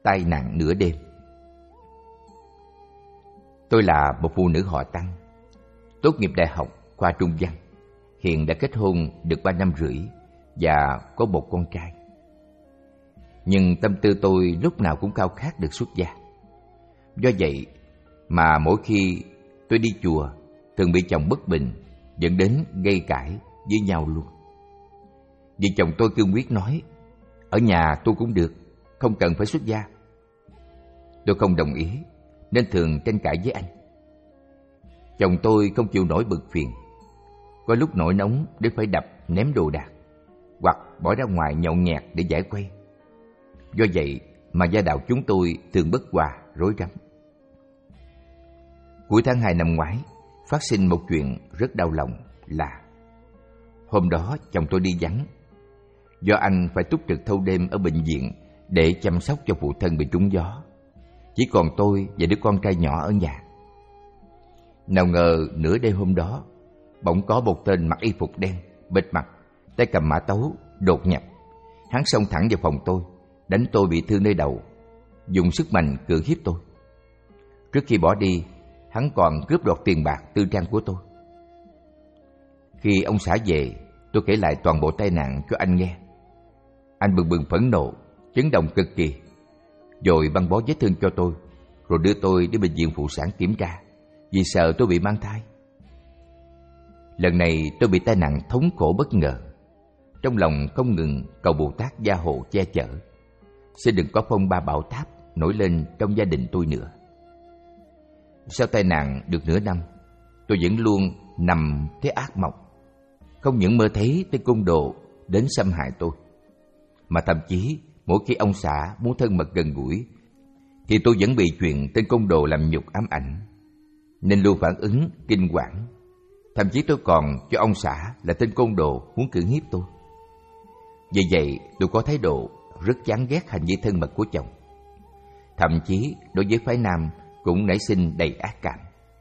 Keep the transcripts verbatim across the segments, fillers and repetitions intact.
tai nạn nửa đêm. Tôi là một phụ nữ họ Tăng, tốt nghiệp đại học khoa Trung văn, hiện đã kết hôn được ba năm rưỡi và có một con trai. Nhưng tâm tư tôi lúc nào cũng khao khát được xuất gia. Do vậy mà mỗi khi tôi đi chùa thường bị chồng bất bình, dẫn đến gây cãi với nhau luôn. Vì chồng tôi cương quyết nói, ở nhà tôi cũng được, không cần phải xuất gia. Tôi không đồng ý, nên thường tranh cãi với anh. Chồng tôi không chịu nổi bực phiền, có lúc nổi nóng đến phải đập, ném đồ đạc, hoặc bỏ ra ngoài nhậu nhẹt để giải khuây. Do vậy mà gia đạo chúng tôi thường bất hòa, rối rắm. Cuối tháng hai năm ngoái, phát sinh một chuyện rất đau lòng là hôm đó chồng tôi đi vắng. Do anh phải túc trực thâu đêm ở bệnh viện để chăm sóc cho phụ thân bị trúng gió, chỉ còn tôi và đứa con trai nhỏ ở nhà. Nào ngờ nửa đêm hôm đó, bỗng có một tên mặc y phục đen, bịt mặt, tay cầm mã tấu, đột nhập. Hắn xông thẳng vào phòng tôi, đánh tôi bị thương nơi đầu, dùng sức mạnh cưỡng hiếp tôi. Trước khi bỏ đi, hắn còn cướp đoạt tiền bạc tư trang của tôi. Khi ông xã về, tôi kể lại toàn bộ tai nạn cho anh nghe. Anh bừng bừng phẫn nộ, chấn động cực kỳ, rồi băng bó vết thương cho tôi, rồi đưa tôi đến bệnh viện phụ sản kiểm tra, vì sợ tôi bị mang thai. Lần này tôi bị tai nạn thống khổ bất ngờ, trong lòng không ngừng cầu Bồ Tát gia hộ che chở, xin đừng có phong ba bão táp nổi lên trong gia đình tôi nữa. Sau tai nạn được nửa năm, tôi vẫn luôn nằm thấy ác mộng, không những mơ thấy tên côn đồ đến xâm hại tôi, mà thậm chí mỗi khi ông xã muốn thân mật gần gũi thì tôi vẫn bị chuyện tên côn đồ làm nhục ám ảnh, nên luôn phản ứng kinh quản. Thậm chí tôi còn cho ông xã là tên côn đồ muốn cưỡng hiếp tôi. Vì vậy tôi có thái độ rất chán ghét hành vi thân mật của chồng. Thậm chí đối với phái nam cũng nảy sinh đầy ác cảm.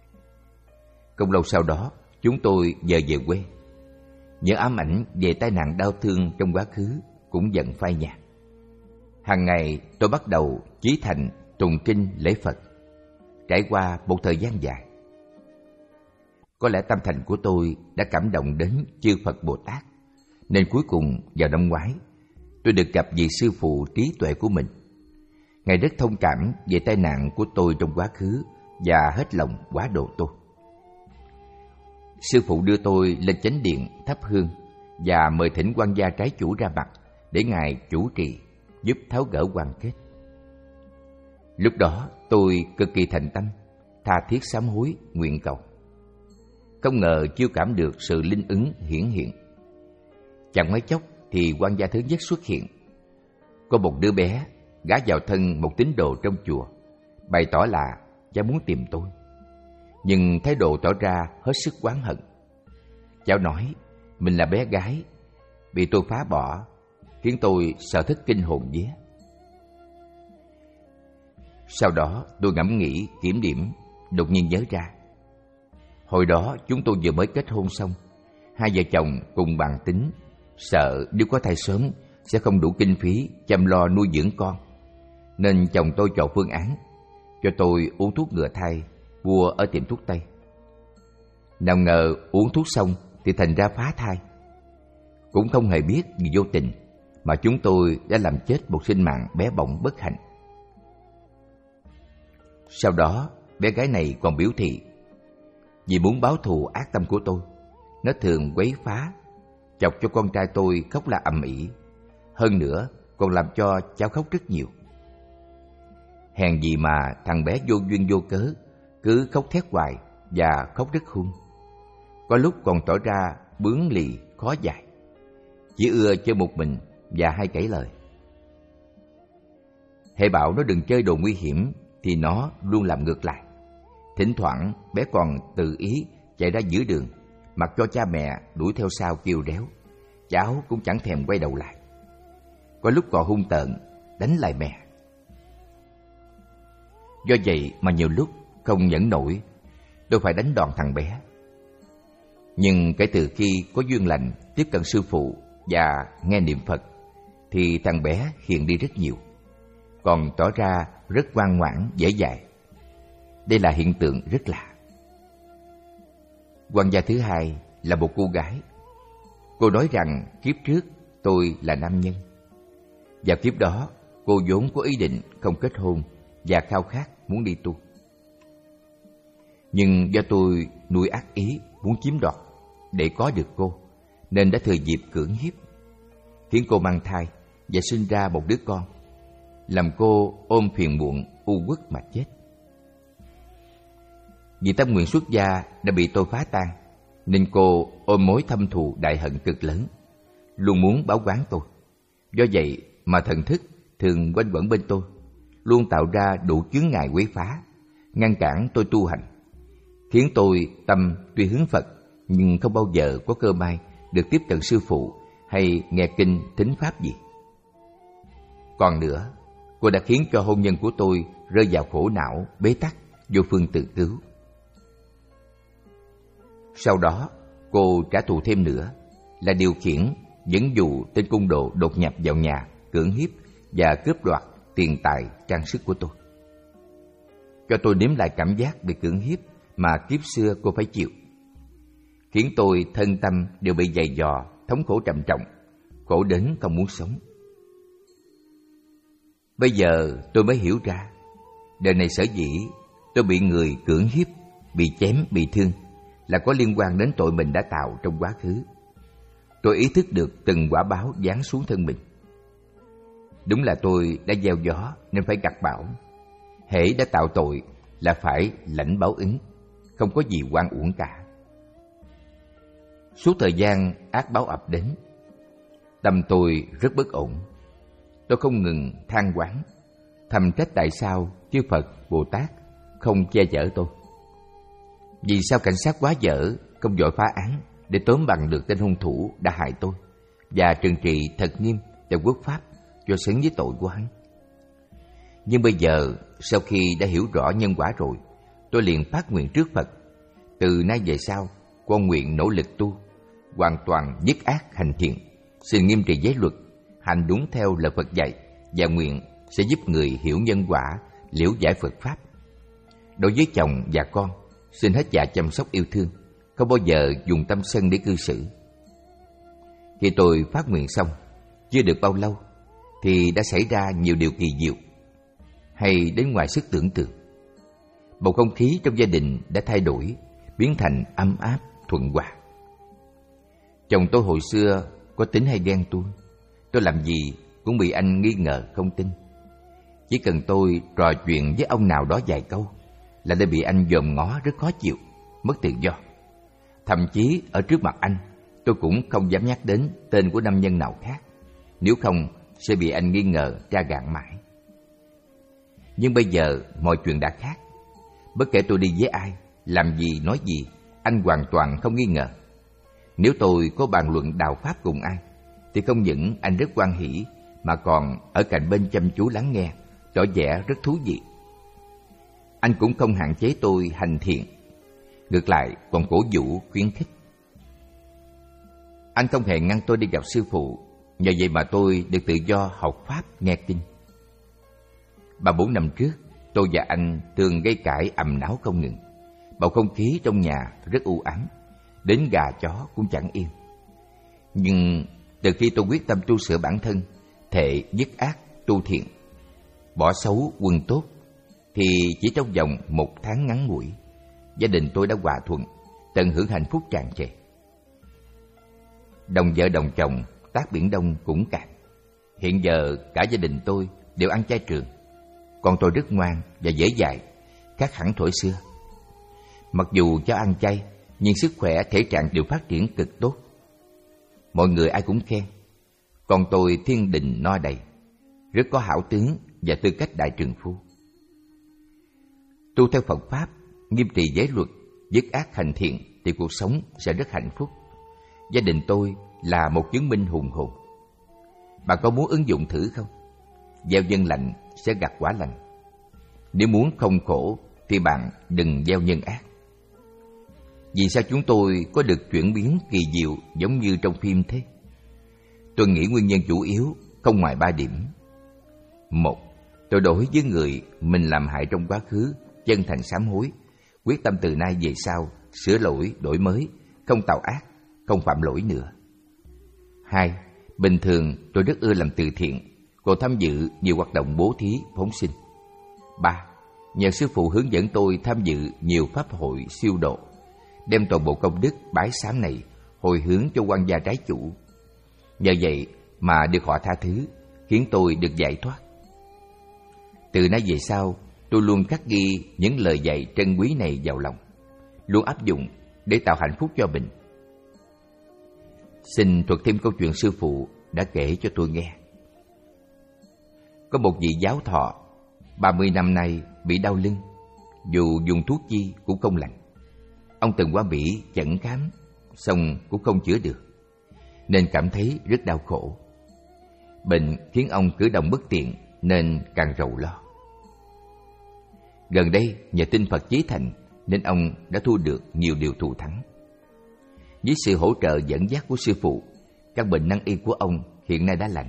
Không lâu sau đó, chúng tôi dời về quê. Những ám ảnh về tai nạn đau thương trong quá khứ cũng dần phai nhạt. Hàng ngày tôi bắt đầu chí thành tụng kinh lễ Phật. Trải qua một thời gian dài, có lẽ tâm thành của tôi đã cảm động đến chư Phật Bồ Tát, nên cuối cùng vào năm ngoái, tôi được gặp vị sư phụ trí tuệ của mình. Ngài rất thông cảm về tai nạn của tôi trong quá khứ và hết lòng quá độ tôi. Sư phụ đưa tôi lên chánh điện thắp hương và mời thỉnh quan gia trái chủ ra mặt để Ngài chủ trì, giúp tháo gỡ oan kết. Lúc đó tôi cực kỳ thành tâm, tha thiết sám hối, nguyện cầu. Không ngờ chưa cảm được sự linh ứng hiển hiện. Chẳng mấy chốc thì quan gia thứ nhất xuất hiện. Có một đứa bé gả vào thân một tín đồ trong chùa, bày tỏ là cháu muốn tìm tôi, nhưng thái độ tỏ ra hết sức oán hận. Cháu nói mình là bé gái, bị tôi phá bỏ, khiến tôi sợ thất kinh hồn vía. Sau đó tôi ngẫm nghĩ kiểm điểm, đột nhiên nhớ ra. Hồi đó chúng tôi vừa mới kết hôn xong, hai vợ chồng cùng bàn tính, sợ nếu có thai sớm sẽ không đủ kinh phí chăm lo nuôi dưỡng con, nên chồng tôi chọn phương án cho tôi uống thuốc ngừa thai mua ở tiệm thuốc Tây. Nào ngờ uống thuốc xong thì thành ra phá thai. Cũng không hề biết vì vô tình mà chúng tôi đã làm chết một sinh mạng bé bỏng bất hạnh. Sau đó bé gái này còn biểu thị vì muốn báo thù ác tâm của tôi, nó thường quấy phá, chọc cho con trai tôi khóc la ầm ĩ, hơn nữa còn làm cho cháu khóc rất nhiều. Hèn gì mà thằng bé vô duyên vô cớ cứ khóc thét hoài và khóc rất hung, có lúc còn tỏ ra bướng lì khó dạy, chỉ ưa chơi một mình và hay cãi lời. Hễ bảo nó đừng chơi đồ nguy hiểm thì nó luôn làm ngược lại. Thỉnh thoảng bé còn tự ý chạy ra giữa đường, mặc cho cha mẹ đuổi theo sau kêu réo, cháu cũng chẳng thèm quay đầu lại. Có lúc còn hung tợn đánh lại mẹ. Do vậy mà nhiều lúc không nhẫn nổi, tôi phải đánh đòn thằng bé. Nhưng kể từ khi có duyên lành tiếp cận sư phụ và nghe niệm Phật, thì thằng bé hiền đi rất nhiều. còn tỏ ra rất ngoan ngoãn, dễ dãi. Đây là hiện tượng rất lạ. Quan gia thứ hai là một cô gái. Cô nói rằng kiếp trước tôi là nam nhân. Vào kiếp đó, cô vốn có ý định không kết hôn và khao khát muốn đi tu. Nhưng do tôi nuôi ác ý muốn chiếm đoạt để có được cô, nên đã thừa dịp cưỡng hiếp, khiến cô mang thai và sinh ra một đứa con, làm cô ôm phiền muộn u uất mà chết. Vì tâm nguyện xuất gia đã bị tôi phá tan, nên cô ôm mối thâm thù đại hận cực lớn, luôn muốn báo oán tôi. Do vậy mà thần thức thường quanh quẩn bên tôi, luôn tạo ra đủ chướng ngại quấy phá, ngăn cản tôi tu hành, khiến tôi tâm tuy hướng Phật nhưng không bao giờ có cơ may được tiếp cận sư phụ hay nghe kinh thính pháp gì. Còn nữa, cô đã khiến cho hôn nhân của tôi rơi vào khổ não, bế tắc, vô phương tự cứu. Sau đó, cô trả thù thêm nữa là điều khiển dẫn dụ tên côn đồ đột nhập vào nhà, cưỡng hiếp và cướp đoạt tiền tài, trang sức của tôi, cho tôi nếm lại cảm giác bị cưỡng hiếp mà kiếp xưa cô phải chịu, khiến tôi thân tâm đều bị dày dò, thống khổ trầm trọng, khổ đến không muốn sống. Bây giờ tôi mới hiểu ra, đời này sở dĩ tôi bị người cưỡng hiếp, bị chém, bị thương là có liên quan đến tội mình đã tạo trong quá khứ. Tôi ý thức được từng quả báo giáng xuống thân mình. Đúng là tôi đã gieo gió nên phải gặt bão. Hễ đã tạo tội là phải lãnh báo ứng, không có gì oan uổng cả. Suốt thời gian ác báo ập đến, tâm tôi rất bất ổn. Tôi không ngừng than oán, thầm trách tại sao chư Phật, Bồ Tát không che chở tôi. Vì sao cảnh sát quá dở không vội phá án để tóm bằng được tên hung thủ đã hại tôi và trừng trị thật nghiêm và quốc pháp cho xứng với tội của hắn. Nhưng bây giờ, sau khi đã hiểu rõ nhân quả rồi, tôi liền phát nguyện trước Phật: từ nay về sau, con nguyện nỗ lực tu, hoàn toàn dứt ác hành thiện, xin nghiêm trì giới luật, hành đúng theo lời Phật dạy, và nguyện sẽ giúp người hiểu nhân quả, liễu giải Phật pháp. Đối với chồng và con, xin hết dạ chăm sóc yêu thương, không bao giờ dùng tâm sân để cư xử. Khi tôi phát nguyện xong, chưa được bao lâu thì đã xảy ra nhiều điều kỳ diệu hay đến ngoài sức tưởng tượng. Bầu không khí trong gia đình đã thay đổi, biến thành ấm áp, thuận hòa. Chồng tôi hồi xưa có tính hay ghen tuông, tôi làm gì cũng bị anh nghi ngờ không tin. Chỉ cần tôi trò chuyện với ông nào đó vài câu là đã bị anh dòm ngó rất khó chịu, mất tự do. Thậm chí ở trước mặt anh, tôi cũng không dám nhắc đến tên của nam nhân nào khác, nếu không sẽ bị anh nghi ngờ tra gạn mãi. Nhưng bây giờ mọi chuyện đã khác. Bất kể tôi đi với ai, làm gì, nói gì, anh hoàn toàn không nghi ngờ. Nếu tôi có bàn luận đạo pháp cùng ai, thì không những anh rất hoan hỉ, mà còn ở cạnh bên chăm chú lắng nghe, tỏ vẻ rất thú vị. Anh cũng không hạn chế tôi hành thiện, ngược lại còn cổ vũ khuyến khích. Anh không hề ngăn tôi đi gặp sư phụ, nhờ vậy mà tôi được tự do học pháp, nghe kinh. Ba bốn năm trước, tôi và anh thường gây cãi ầm náo không ngừng. Bầu không khí trong nhà rất u ám, đến gà chó cũng chẳng yên. Nhưng từ khi tôi quyết tâm tu sửa bản thân, thệ dứt ác tu thiện, bỏ xấu quân tốt, thì chỉ trong vòng một tháng ngắn ngủi, gia đình tôi đã hòa thuận, tận hưởng hạnh phúc tràn trề. Đồng vợ đồng chồng, tác biển đông cũng cạn. Hiện giờ cả gia đình tôi đều ăn chay trường. Con tôi rất ngoan và dễ dạy, khác hẳn thuở xưa. Mặc dù cho ăn chay, nhưng sức khỏe thể trạng đều phát triển cực tốt. Mọi người ai cũng khen. Con tôi thiên đình no đầy, rất có hảo tướng và tư cách đại trượng phu. Tu theo Phật pháp, nghiêm trì giới luật, dứt ác hành thiện thì cuộc sống sẽ rất hạnh phúc. Gia đình tôi là một chứng minh hùng hồn. Bạn có muốn ứng dụng thử không? Gieo nhân lành sẽ gặt quả lành. Nếu muốn không khổ thì bạn đừng gieo nhân ác. Vì sao chúng tôi có được chuyển biến kỳ diệu giống như trong phim thế? Tôi nghĩ nguyên nhân chủ yếu không ngoài ba điểm. Một, Tôi đối với người mình làm hại trong quá khứ chân thành sám hối, quyết tâm từ nay về sau sửa lỗi, đổi mới, không tạo ác, không phạm lỗi nữa. Hai, bình thường tôi rất ưa làm từ thiện, còn tham dự nhiều hoạt động bố thí, phóng sinh. Ba, nhờ sư phụ hướng dẫn tôi tham dự nhiều pháp hội siêu độ, đem toàn bộ công đức bái sám này hồi hướng cho quan gia trái chủ. Nhờ vậy mà được họ tha thứ, khiến tôi được giải thoát. Từ nay về sau, tôi luôn khắc ghi những lời dạy trân quý này vào lòng, luôn áp dụng để tạo hạnh phúc cho mình. Xin thuật thêm câu chuyện sư phụ đã kể cho tôi nghe. Có một vị giáo thọ, ba mươi năm nay bị đau lưng, dù dùng thuốc chi cũng không lành. Ông từng qua Mỹ chẩn khám, xong cũng không chữa được, nên cảm thấy rất đau khổ. Bệnh khiến ông cử động bất tiện, nên càng rầu lo. Gần đây nhờ tin Phật chế thành, nên ông đã thu được nhiều điều thù thắng. Với sự hỗ trợ dẫn dắt của sư phụ, căn bệnh nan y của ông hiện nay đã lành.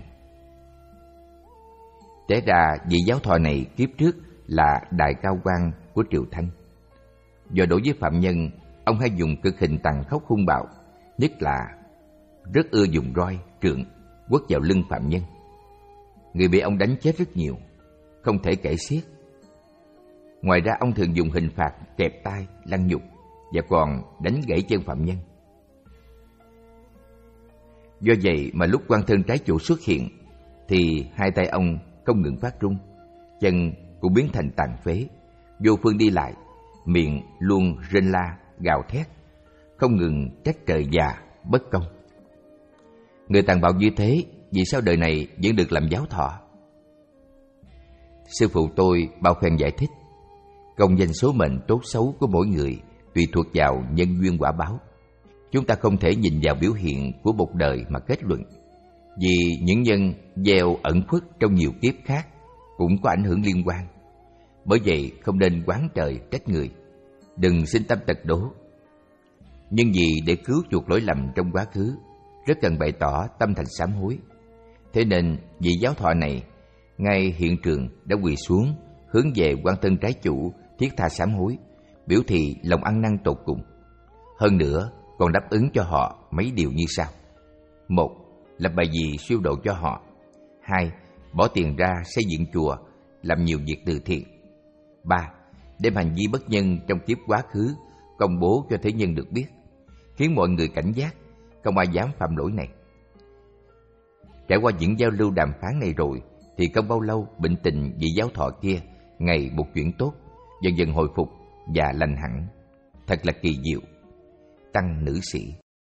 Té ra vị giáo thọ này kiếp trước là đại cao quan của triều Thanh. Do đối với phạm nhân, ông hay dùng cực hình tàn khốc hung bạo, nhất là rất ưa dùng roi, trượng quất vào lưng phạm nhân. Người bị ông đánh chết rất nhiều, không thể kể xiết. Ngoài ra ông thường dùng hình phạt kẹp tay, lăng nhục và còn đánh gãy chân phạm nhân. Do vậy mà lúc quan thân trái chủ xuất hiện thì hai tay ông không ngừng phát run, chân cũng biến thành tàn phế, vô phương đi lại, miệng luôn rên la, gào thét, không ngừng trách trời già, bất công. Người tàn bạo như thế, vì sao đời này vẫn được làm giáo thọ? Sư phụ tôi bao khen giải thích, công danh số mệnh tốt xấu của mỗi người tùy thuộc vào nhân duyên quả báo. Chúng ta không thể nhìn vào biểu hiện của một đời mà kết luận, vì những nhân gieo ẩn khuất trong nhiều kiếp khác cũng có ảnh hưởng liên quan. Bởi vậy không nên oán trời trách người, đừng sinh tâm tật đố. Nhưng vì để cứu chuộc lỗi lầm trong quá khứ, rất cần bày tỏ tâm thành sám hối. Thế nên vị giáo thọ này ngay hiện trường đã quỳ xuống, hướng về quan thân trái chủ thiết tha sám hối, biểu thị lòng ăn năn tột cùng. Hơn nữa còn đáp ứng cho họ mấy điều như sau: một, lập bài vị siêu độ cho họ. Hai, bỏ tiền ra xây dựng chùa, làm nhiều việc từ thiện. Ba, đem hành vi bất nhân trong kiếp quá khứ công bố cho thế nhân được biết, khiến mọi người cảnh giác, không ai dám phạm lỗi này. Trải qua những giao lưu đàm phán này rồi, thì không bao lâu bệnh tình vị giáo thọ kia ngày một chuyển tốt, dần dần hồi phục và lành hẳn. Thật là kỳ diệu. Tăng nữ sĩ.